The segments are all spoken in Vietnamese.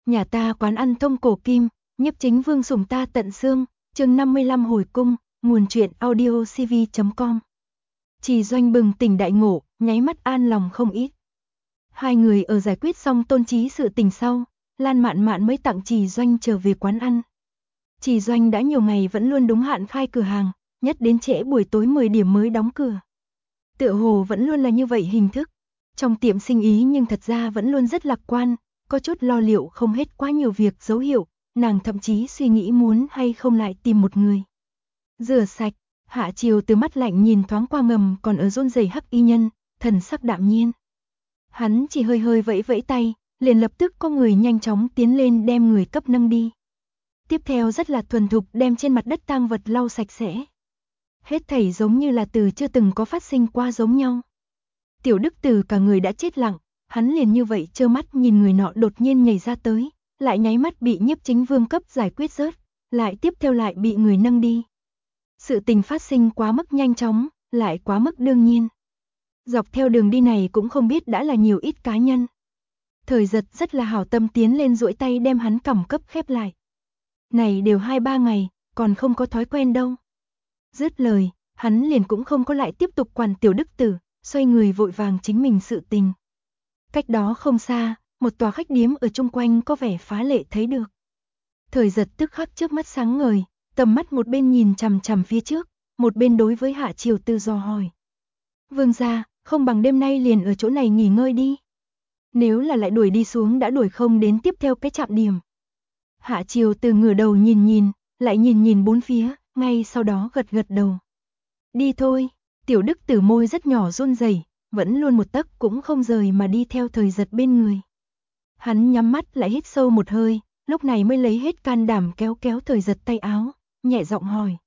Nhà ta quán ăn thông cổ kim, Nhiếp Chính Vương sủng ta tận xương, chương 55 hồi cung, nguồn truyện audiocv.com. Trì Doanh bừng tỉnh đại ngộ, nháy mắt an lòng không ít. Hai người ở giải quyết xong Tôn Chí sự tình sau, Lan Mạn Mạn mới tặng Trì Doanh trở về quán ăn. Trì Doanh đã nhiều ngày vẫn luôn đúng hạn khai cửa hàng, nhất đến trễ buổi tối 10 điểm mới đóng cửa. Tựa hồ vẫn luôn là như vậy hình thức. Trong tiệm sinh ý nhưng thật ra vẫn luôn rất lạc quan, có chút lo liệu không hết quá nhiều việc dấu hiệu, nàng thậm chí suy nghĩ muốn hay không lại tìm một người. Rửa sạch, Hạ Chiều từ mắt lạnh nhìn thoáng qua ngầm còn ở run rẩy hắc y nhân, thần sắc đạm nhiên. Hắn chỉ hơi hơi vẫy vẫy tay, liền lập tức có người nhanh chóng tiến lên đem người cấp nâng đi. Tiếp theo rất là thuần thục đem trên mặt đất tang vật lau sạch sẽ. Hết thảy giống như là từ chưa từng có phát sinh qua giống nhau. Tiểu Đức Từ cả người đã chết lặng, hắn liền như vậy trơ mắt nhìn người nọ đột nhiên nhảy ra tới, lại nháy mắt bị Nhiếp Chính Vương cấp giải quyết rớt, lại tiếp theo lại bị người nâng đi. Sự tình phát sinh quá mức nhanh chóng, lại quá mức đương nhiên. Dọc theo đường đi này cũng không biết đã là nhiều ít cá nhân. Thời Giật rất là hảo tâm tiến lên duỗi tay đem hắn cằm cấp khép lại. Này đều 2-3 ngày, còn không có thói quen đâu. Dứt lời, hắn liền cũng không có lại tiếp tục quản Tiểu Đức Tử, xoay người vội vàng chính mình sự tình. Cách đó không xa, một tòa khách điếm ở chung quanh có vẻ phá lệ thấy được. Thời Giật tức khắc trước mắt sáng ngời, tầm mắt một bên nhìn chằm chằm phía trước, một bên đối với Hạ Chiều Tư dò hỏi. Vương gia, không bằng đêm nay liền ở chỗ này nghỉ ngơi đi. Nếu là lại đuổi đi xuống đã đuổi không đến tiếp theo cái trạm điểm. Hạ Chiều Tư ngửa đầu nhìn nhìn, lại nhìn nhìn bốn phía, ngay sau đó gật gật đầu. Đi thôi, Tiểu Đức Tử môi rất nhỏ run rẩy, vẫn luôn một tấc cũng không rời mà đi theo Thời Giật bên người. Hắn nhắm mắt lại hít sâu một hơi, lúc này mới lấy hết can đảm kéo kéo Thời Giật tay áo, nhẹ giọng hỏi.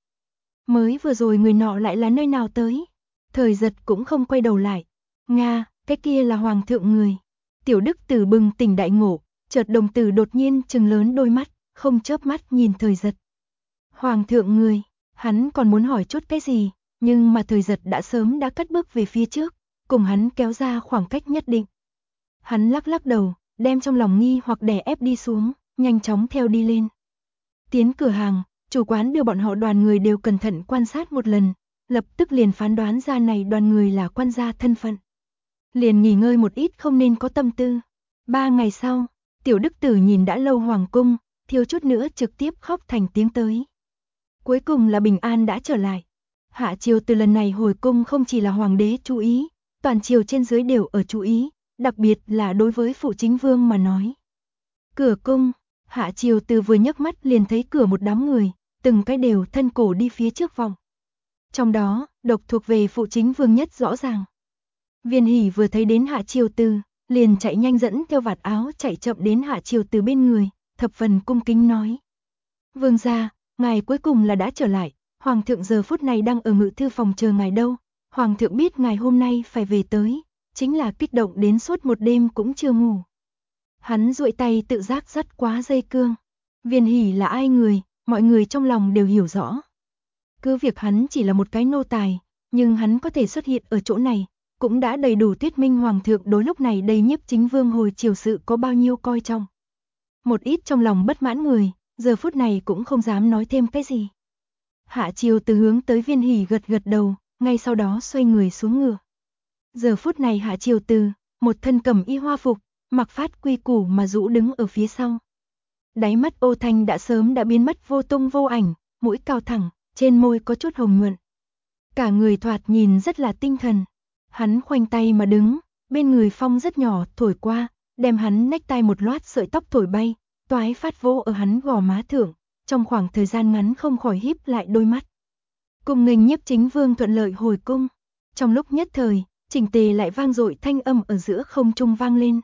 Mới vừa rồi người nọ lại là nơi nào tới? Thời Giật cũng không quay đầu lại. Nga, cái kia là hoàng thượng người. Tiểu Đức Tử bừng tỉnh đại ngộ, chợt đồng tử đột nhiên trừng lớn đôi mắt, không chớp mắt nhìn Thời Giật. Hoàng thượng người, hắn còn muốn hỏi chút cái gì, nhưng mà Thời Giật đã sớm đã cất bước về phía trước, cùng hắn kéo ra khoảng cách nhất định. Hắn lắc lắc đầu, đem trong lòng nghi hoặc đè ép đi xuống, nhanh chóng theo đi lên. Tiến cửa hàng, chủ quán đưa bọn họ đoàn người đều cẩn thận quan sát một lần, lập tức liền phán đoán ra này đoàn người là quan gia thân phận. Liền nghỉ ngơi một ít không nên có tâm tư. 3 ngày sau, Tiểu Đức Tử nhìn đã lâu hoàng cung, thiếu chút nữa trực tiếp khóc thành tiếng tới. Cuối cùng là bình an đã trở lại. Hạ Chiều từ lần này hồi cung không chỉ là hoàng đế chú ý, toàn triều trên dưới đều ở chú ý, đặc biệt là đối với phụ chính vương mà nói. Cửa cung, Hạ Chiều từ vừa nhấc mắt liền thấy cửa một đám người, từng cái đều thân cổ đi phía trước vòng. Trong đó, độc thuộc về phụ chính vương nhất rõ ràng. Viên Hỷ vừa thấy đến Hạ Chiều Từ, liền chạy nhanh dẫn theo vạt áo chạy chậm đến Hạ Chiều Từ bên người, thập phần cung kính nói. Vương gia, ngài cuối cùng là đã trở lại, hoàng thượng giờ phút này đang ở ngự thư phòng chờ ngài đâu, hoàng thượng biết ngài hôm nay phải về tới, chính là kích động đến suốt một đêm cũng chưa ngủ. Hắn duỗi tay tự giác dắt quá dây cương. Viên Hỷ là ai người, mọi người trong lòng đều hiểu rõ. Cứ việc hắn chỉ là một cái nô tài, nhưng hắn có thể xuất hiện ở chỗ này, cũng đã đầy đủ thuyết minh hoàng thượng đối lúc này đây Nhiếp Chính Vương hồi triều sự có bao nhiêu coi trọng. Một ít trong lòng bất mãn người, giờ phút này cũng không dám nói thêm cái gì. Hạ Chiều Từ hướng tới Viên Hỷ gật gật đầu, ngay sau đó xoay người xuống ngựa. Giờ phút này Hạ Chiều Từ, một thân cẩm y hoa phục, mặc phát quy củ mà rũ đứng ở phía sau. Đáy mắt ô thanh đã sớm đã biến mất vô tung vô ảnh, mũi cao thẳng, trên môi có chút hồng nhuận. Cả người thoạt nhìn rất là tinh thần. Hắn khoanh tay mà đứng, bên người phong rất nhỏ thổi qua, đem hắn necktie một loát sợi tóc thổi bay, toái phát vỗ ở hắn gò má thượng, trong khoảng thời gian ngắn không khỏi híp lại đôi mắt. Cùng nghênh Nhiếp Chính Vương thuận lợi hồi cung. Trong lúc nhất thời, chỉnh tề lại vang dội thanh âm ở giữa không trung vang lên.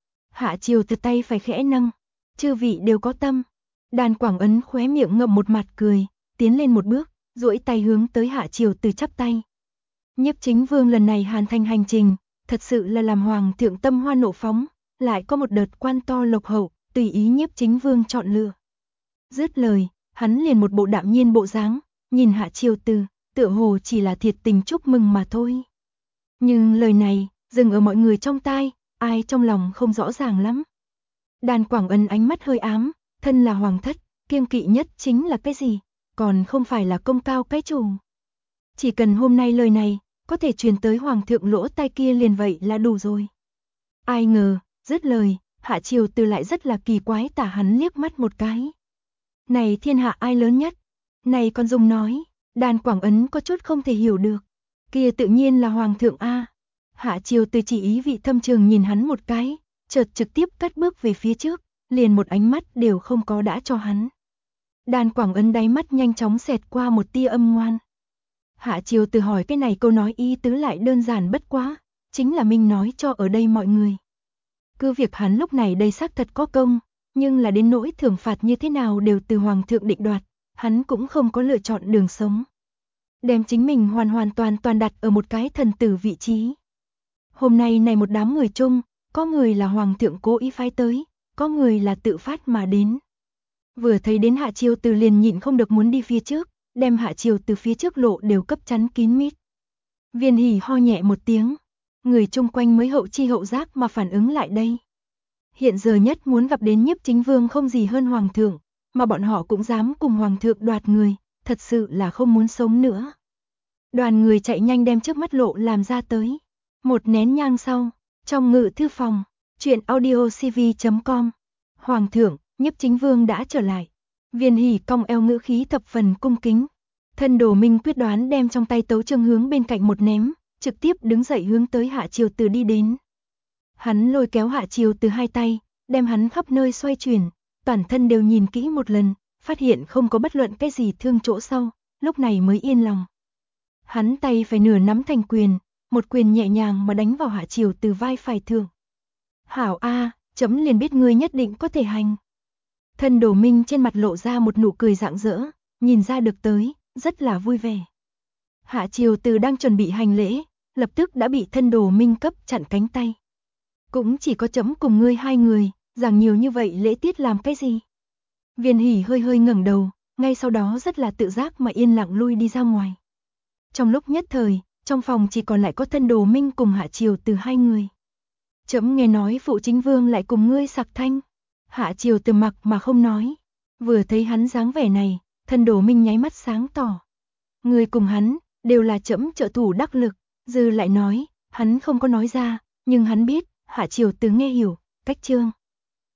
Hạ Chiều Từ tay phải khẽ nâng, chư vị đều có tâm. Đàn Quảng Ấn khóe miệng ngậm một mặt cười, tiến lên một bước, duỗi tay hướng tới Hạ Chiều Từ chắp tay. Nhiếp Chính Vương lần này hoàn thành hành trình, thật sự là làm hoàng thượng tâm hoa nộ phóng, lại có một đợt quan to lộc hậu, tùy ý Nhiếp Chính Vương chọn lựa. Dứt lời, hắn liền một bộ đạm nhiên bộ dáng, nhìn Hạ Chiều Từ, tựa hồ chỉ là thiệt tình chúc mừng mà thôi. Nhưng lời này, dừng ở mọi người trong tai, ai trong lòng không rõ ràng lắm. Đàn Quảng Ân ánh mắt hơi ám, thân là hoàng thất, kiêng kỵ nhất chính là cái gì? Còn không phải là công cao cái chủ. Chỉ cần hôm nay lời này có thể truyền tới hoàng thượng lỗ tai kia liền vậy là đủ rồi. Ai ngờ, dứt lời, Hạ Triều Từ lại rất là kỳ quái tả hắn liếc mắt một cái. Này thiên hạ ai lớn nhất? Này còn dùng nói, Đàn Quảng Ấn có chút không thể hiểu được. Kia tự nhiên là hoàng thượng a. Hạ Triều Từ chỉ ý vị thâm trường nhìn hắn một cái, chợt trực tiếp cất bước về phía trước, liền một ánh mắt đều không có đã cho hắn. Đàn Quảng Ấn đáy mắt nhanh chóng xẹt qua một tia âm ngoan. Hạ Triều Từ hỏi cái này câu nói ý tứ lại đơn giản bất quá, chính là minh nói cho ở đây mọi người. Cứ việc hắn lúc này đây xác thật có công, nhưng là đến nỗi thưởng phạt như thế nào đều từ hoàng thượng định đoạt, hắn cũng không có lựa chọn đường sống. Đem chính mình hoàn toàn đặt ở một cái thần tử vị trí. Hôm nay này một đám người chung, có người là hoàng thượng cố ý phái tới, có người là tự phát mà đến. Vừa thấy đến Hạ Triều Từ liền nhịn không được muốn đi phía trước, đem Hạ Triều Từ phía trước lộ đều cấp chắn kín mít. Viên Hỉ ho nhẹ một tiếng, người chung quanh mới hậu chi hậu giác mà phản ứng lại đây. Hiện giờ nhất muốn gặp đến Nhiếp Chính Vương không gì hơn hoàng thượng, mà bọn họ cũng dám cùng hoàng thượng đoạt người, thật sự là không muốn sống nữa. Đoàn người chạy nhanh đem trước mắt lộ làm ra tới. Một nén nhang sau, trong ngự thư phòng, truyện audiocv.com. Hoàng thượng, Nhiếp Chính Vương đã trở lại. Viên Hỉ cong eo ngữ khí thập phần cung kính. Thân Đồ Minh quyết đoán đem trong tay tấu chương hướng bên cạnh một ném, trực tiếp đứng dậy hướng tới Hạ Triều Từ đi đến. Hắn lôi kéo Hạ Triều Từ hai tay, đem hắn khắp nơi xoay chuyển, toàn thân đều nhìn kỹ một lần, phát hiện không có bất luận cái gì thương chỗ sau, lúc này mới yên lòng. Hắn tay phải nửa nắm thành quyền, một quyền nhẹ nhàng mà đánh vào Hạ Triều Từ vai phải thượng. Hảo a, chấm liền biết ngươi nhất định có thể hành. Thân Đồ Minh trên mặt lộ ra một nụ cười rạng rỡ, nhìn ra được tới, rất là vui vẻ. Hạ Triều Từ đang chuẩn bị hành lễ, lập tức đã bị Thân Đồ Minh cấp chặn cánh tay. Cũng chỉ có chấm cùng ngươi hai người, giảng nhiều như vậy lễ tiết làm cái gì? Viên Hỉ hơi hơi ngẩng đầu, ngay sau đó rất là tự giác mà yên lặng lui đi ra ngoài. Trong lúc nhất thời, trong phòng chỉ còn lại có Thân Đồ Minh cùng Hạ Triều Từ hai người. Chấm nghe nói phụ chính vương lại cùng ngươi sặc thanh. Hạ Triều Từ mặc mà không nói. Vừa thấy hắn dáng vẻ này, Thân Đồ Minh nháy mắt sáng tỏ. Người cùng hắn, đều là chấm trợ thủ đắc lực. Dư lại nói, hắn không có nói ra, nhưng hắn biết, Hạ Triều Từ nghe hiểu, cách chương.